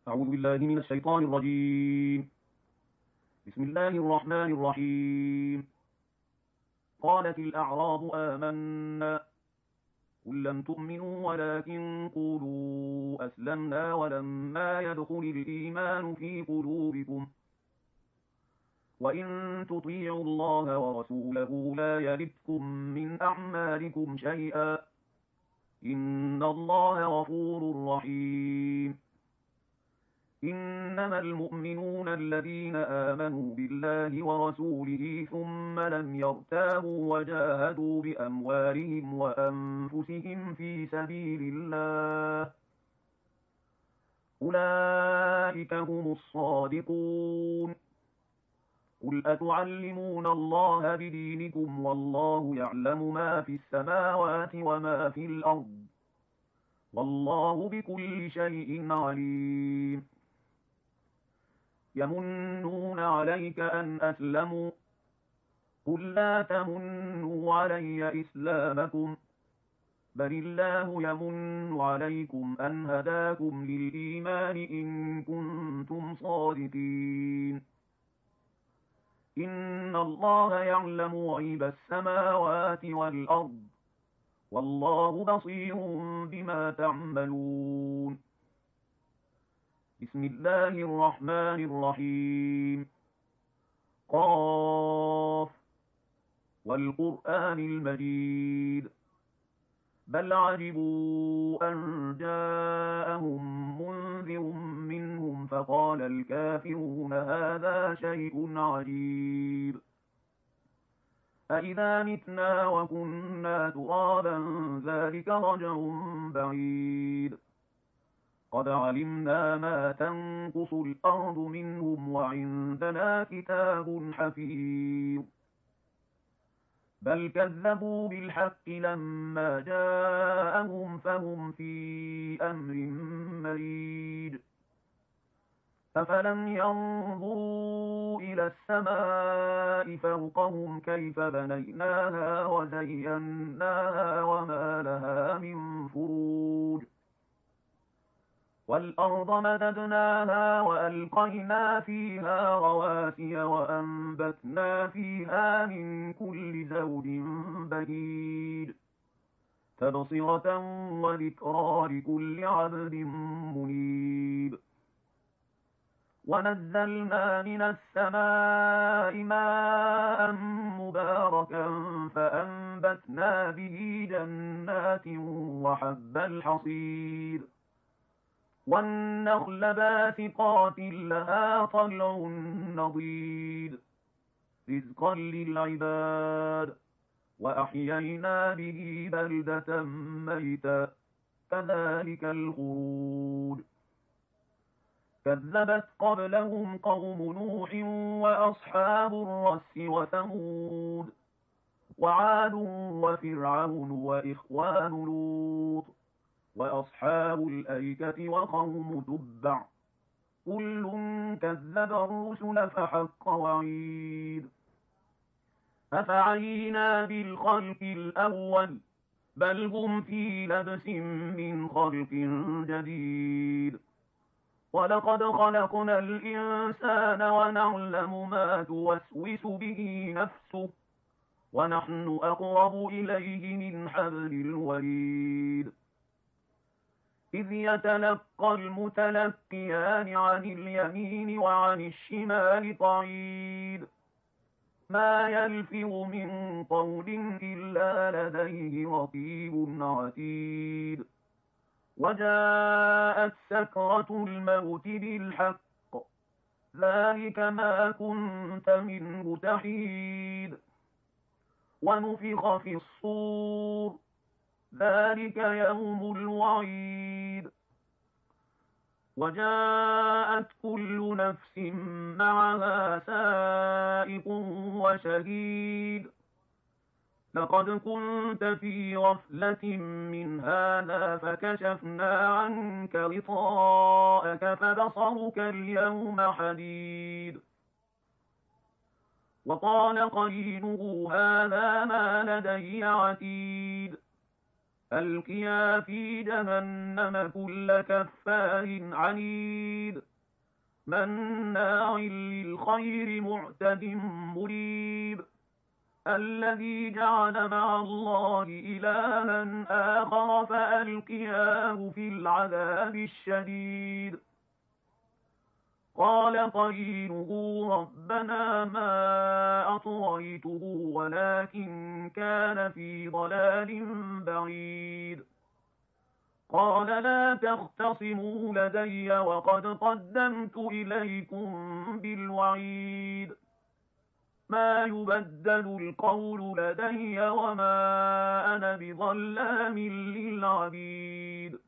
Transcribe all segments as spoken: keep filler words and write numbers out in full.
أعوذ بالله من الشيطان الرجيم. بسم الله الرحمن الرحيم. قالت الأعراب آمنا قل لم تؤمنوا ولكن قولوا أسلمنا ولما يدخل الإيمان في قلوبكم وإن تطيعوا الله ورسوله لا يلدكم من أعمالكم شيئا إن الله غفور رحيم. إنما المؤمنون الذين آمنوا بالله ورسوله ثم لم يرتابوا وجاهدوا بأموالهم وأنفسهم في سبيل الله أولئك هم الصادقون. قل أتعلمون الله بدينكم والله يعلم ما في السماوات وما في الأرض والله بكل شيء عليم. يمنون عليك أن أسلموا قل لا تمنوا علي إسلامكم بل الله يمن عليكم أن هداكم للإيمان إن كنتم صادقين. إن الله يعلم غيب السماوات والأرض والله بصير بما تعملون. بسم الله الرحمن الرحيم. قاف والقرآن المجيد بل عجبوا أن جاءهم منذر منهم فقال الكافرون هذا شيء عجيب أإذا متنا وكنا ترابا ذلك رجع بعيد قد علمنا ما تنقص الأرض منهم وعندنا كتاب حفيظ بل كذبوا بالحق لما جاءهم فهم في أمر مريج أفلم ينظروا إلى السماء فوقهم كيف بنيناها وزيناها وما لها من فروج والأرض مددناها وألقينا فيها رواسي وأنبتنا فيها من كل زوج بهيج تبصرة وذكرى لكل عبد منيب. ونزلنا من السماء ماء مباركا فأنبتنا به جنات وحب الحصيد والنخل باسقات لها طلع نضيد رزقا للعباد وأحيينا به بلدة ميتا كذلك الخروج. كذبت قبلهم قوم نوح وأصحاب الرس وثمود وعاد وفرعون وإخوان لوط وأصحاب الأيكة وقوم تبع كل كذب الرسل فحق وعيد أفعينا بالخلق الأول بل هم في لبس من خلق جديد ولقد خلقنا الإنسان ونعلم ما توسوس به نفسه ونحن أقرب إليه من حبل الوريد إذ يتلقى المتلقيان عن اليمين وعن الشمال قعيد ما يلفظ من قول إلا لديه رقيب عتيد وجاءت سكرة الموت بالحق ذلك ما كنت منه تحيد ونفخ في الصور ذلك يوم الوعيد وجاءت كل نفس معها سائق وشهيد لقد كنت في غفلة من هذا فكشفنا عنك غطاءك فبصرك اليوم حديد وقال قرينه هذا ما لدي عتيد ألقيا في جهنم كل كفار عنيد مناع للخير معتد مريب الذي جعل مع الله إلها آخر فألقياه في العذاب الشديد قال قرينه ربنا ما أطغيته ولكن كان في ضلال بعيد قال لا تختصموا لدي وقد قدمت إليكم بالوعيد ما يبدل القول لدي وما أنا بظلام للعبيد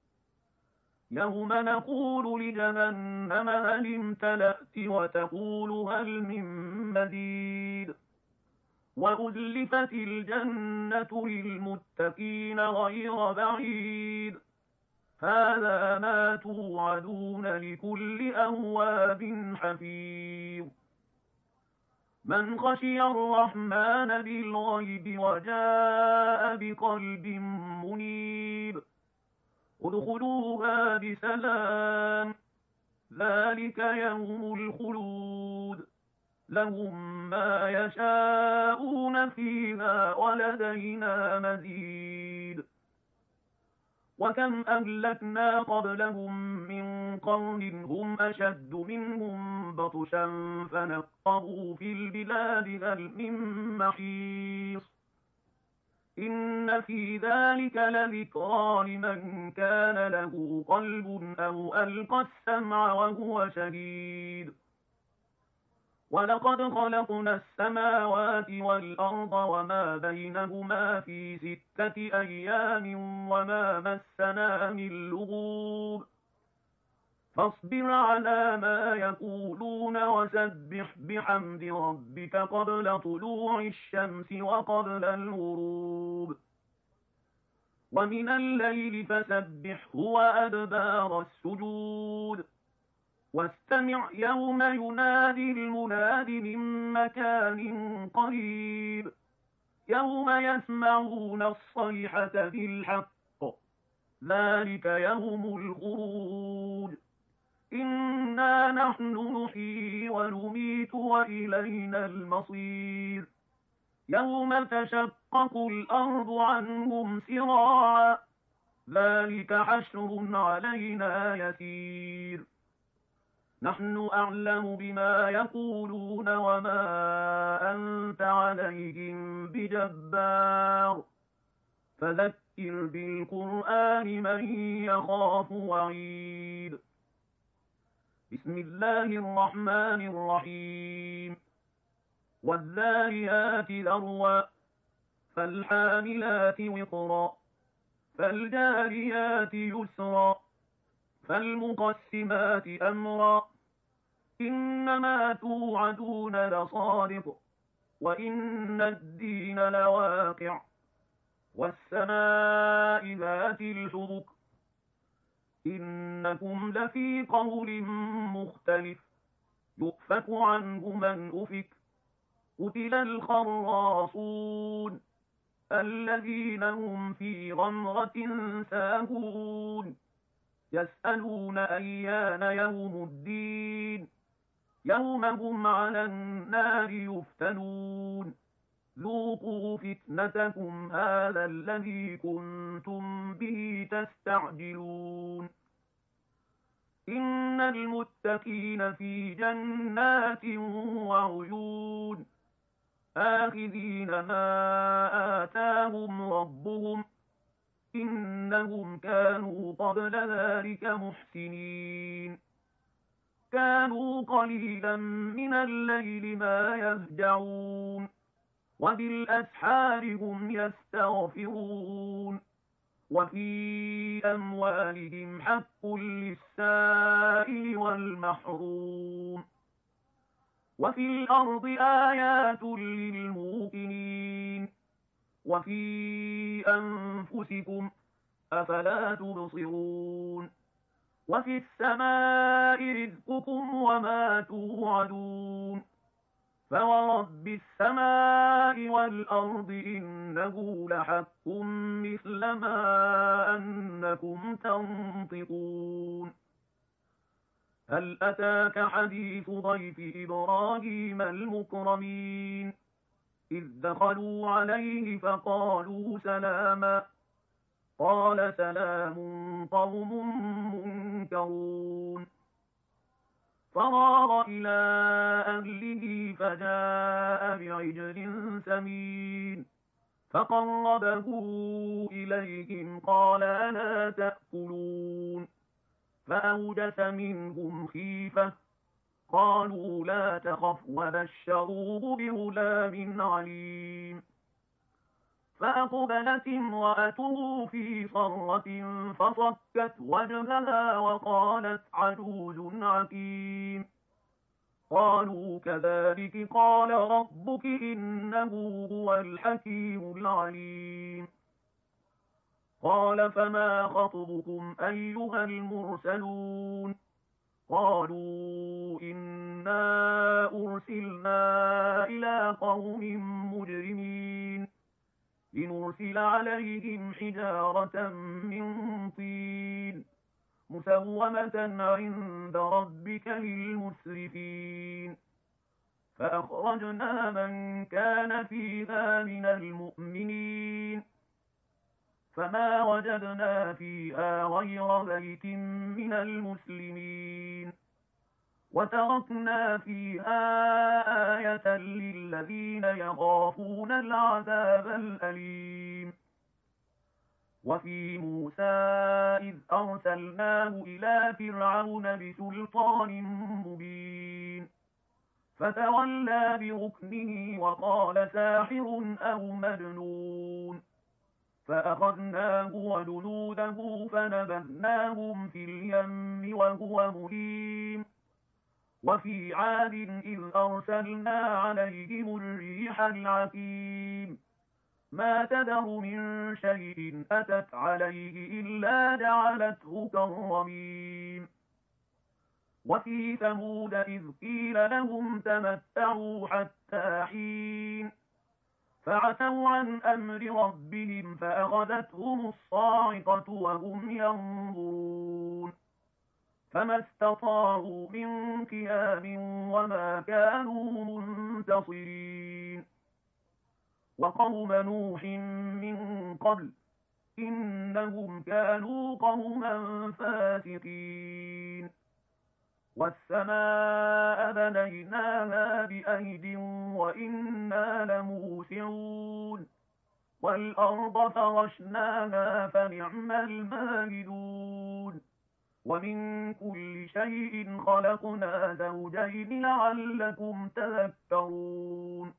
يوم نقول لجهنم هل امتلأت وتقول هل من مزيد وأزلفت الجنة للمتقين غير بعيد هذا ما توعدون لكل أواب حفيظ من خشي الرحمن بالغيب وجاء بقلب منيب ادخلوها بسلام ذلك يوم الخلود لهم ما يشاءون فيها ولدينا مزيد وكم أهلكنا قبلهم من قرن هم أشد منهم بطشا فنقبوا في البلاد هل من محيص إن في ذلك لذكرى لمن كان له قلب أو ألقى السمع وهو شهيد ولقد خلقنا السماوات والأرض وما بينهما في ستة أيام وما مسنا من لغوب فاصبر على ما يقولون وسبح بحمد ربك قبل طلوع الشمس وقبل الغروب ومن الليل فسبحه وأدبار السجود واستمع يوم ينادي المناد من مكان قريب يوم يسمعون الصيحة بالحق ذلك يوم الخروج إنا نحن نحيي ونميت وإلينا المصير يوم تشقق الأرض عنهم سراعا ذلك حشر علينا يسير نحن أعلم بما يقولون وما أنت عليهم بجبار فذكر بالقرآن من يخاف وعيد بسم الله الرحمن الرحيم والذاريات ذروا فالحاملات وقرا فالجاريات يسرا فالمقسمات أمرا إنما توعدون لصادق وإن الدين لواقع والسماء ذات الحبك إنكم لفي قول مختلف يؤفك عنه من أفك قتل الخراصون الذين هم في غمرة ساهون يسألون أيان يوم الدين يوم هم على النار يفتنون ذوقوا فتنتكم هذا الذي كنتم به تستعجلون إن المتقين في جنات وعيون آخذين ما آتاهم ربهم إنهم كانوا قبل ذلك محسنين كانوا قليلا من الليل ما يهجعون وبالأسحار هم يستغفرون وفي أموالهم حق للسائل والمحروم وفي الأرض آيات للموقنين وفي أنفسكم أفلا تبصرون وفي السماء رزقكم وما توعدون فورب السماء والأرض إنه لحق مثل ما أنكم تنطقون هل أتاك حديث ضيف إبراهيم المكرمين إذ دخلوا عليه فقالوا سلاما قال سلام قوم منكرون فراغ إلى أهله فجاء بعجل سمين فقربه إليهم قال ألا تأكلون فأوجس منهم خيفة قالوا لا تخف وبشروه بغلام عليم فأقبلت امرأته في صرة فصكت وجهها وقالت عجوز عقيم قالوا كذلك قال ربك إنه هو الحكيم العليم قال فما خطبكم أيها المرسلون قالوا إنا أرسلنا إلى قوم مجرمين لنرسل عليهم حجارة من طين مسومة عند ربك للمسرفين فأخرجنا من كان فيها من المؤمنين فما وجدنا فيها غير بيت من المسلمين وتركنا فيها آية للذين يخافون العذاب الأليم وفي موسى إذ أرسلناه إلى فرعون بسلطان مبين فتولى بركنه وقال ساحر أو مجنون فأخذناه وجنوده فنبذناهم في اليم وهو مليم وفي عاد إذ أرسلنا عليهم الريح العقيم ما تذر من شيء أتت عليه إلا جعلته كالرميم وفي ثمود إذ قيل لهم تمتعوا حتى حين فعتوا عن أمر ربهم فأخذتهم الصاعقة وهم ينظرون فما استطاعوا من قيام وما كانوا منتصرين وقوم نوح من قبل إنهم كانوا قوما فاسقين والسماء بنيناها بأيد وإنا لموسعون والأرض فرشناها فنعم الماهدون ومن كل شيء خلقنا زوجين لعلكم تذكرون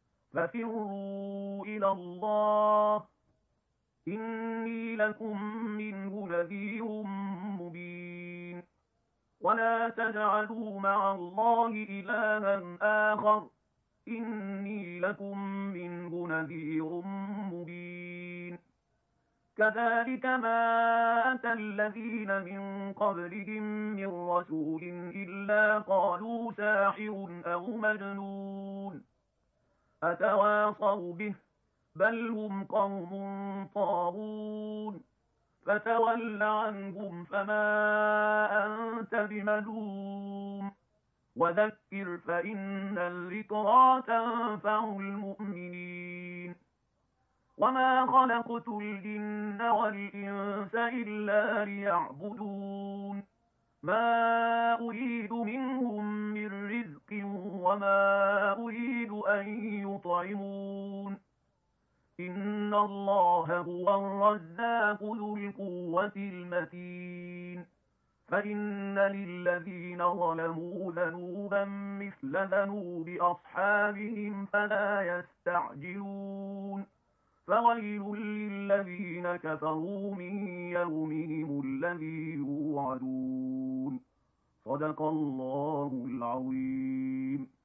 ففروا إلى الله إني لكم منه نذير مبين ولا تجعلوا مع الله إلها آخر إني لكم منه نذير مبين كذلك ما أتى الذين من قبلهم من رسول إلا قالوا ساحر أو مجنون أتواصوا به بل هم قوم طاغون فتول عنهم فما أنت بملوم وذكر فإن الذكرى تنفع المؤمنين وما خلقت الجن والإنس إلا ليعبدون ما أريد منهم من رزق وما أريد أن يطعمون إن الله هو الرزاق ذو القوة المتين فإن للذين ظلموا ذنوبا مثل ذنوب أصحابهم فلا يستعجلون فويل للذين كفروا من يومهم الذي يوعدون صدق الله العظيم.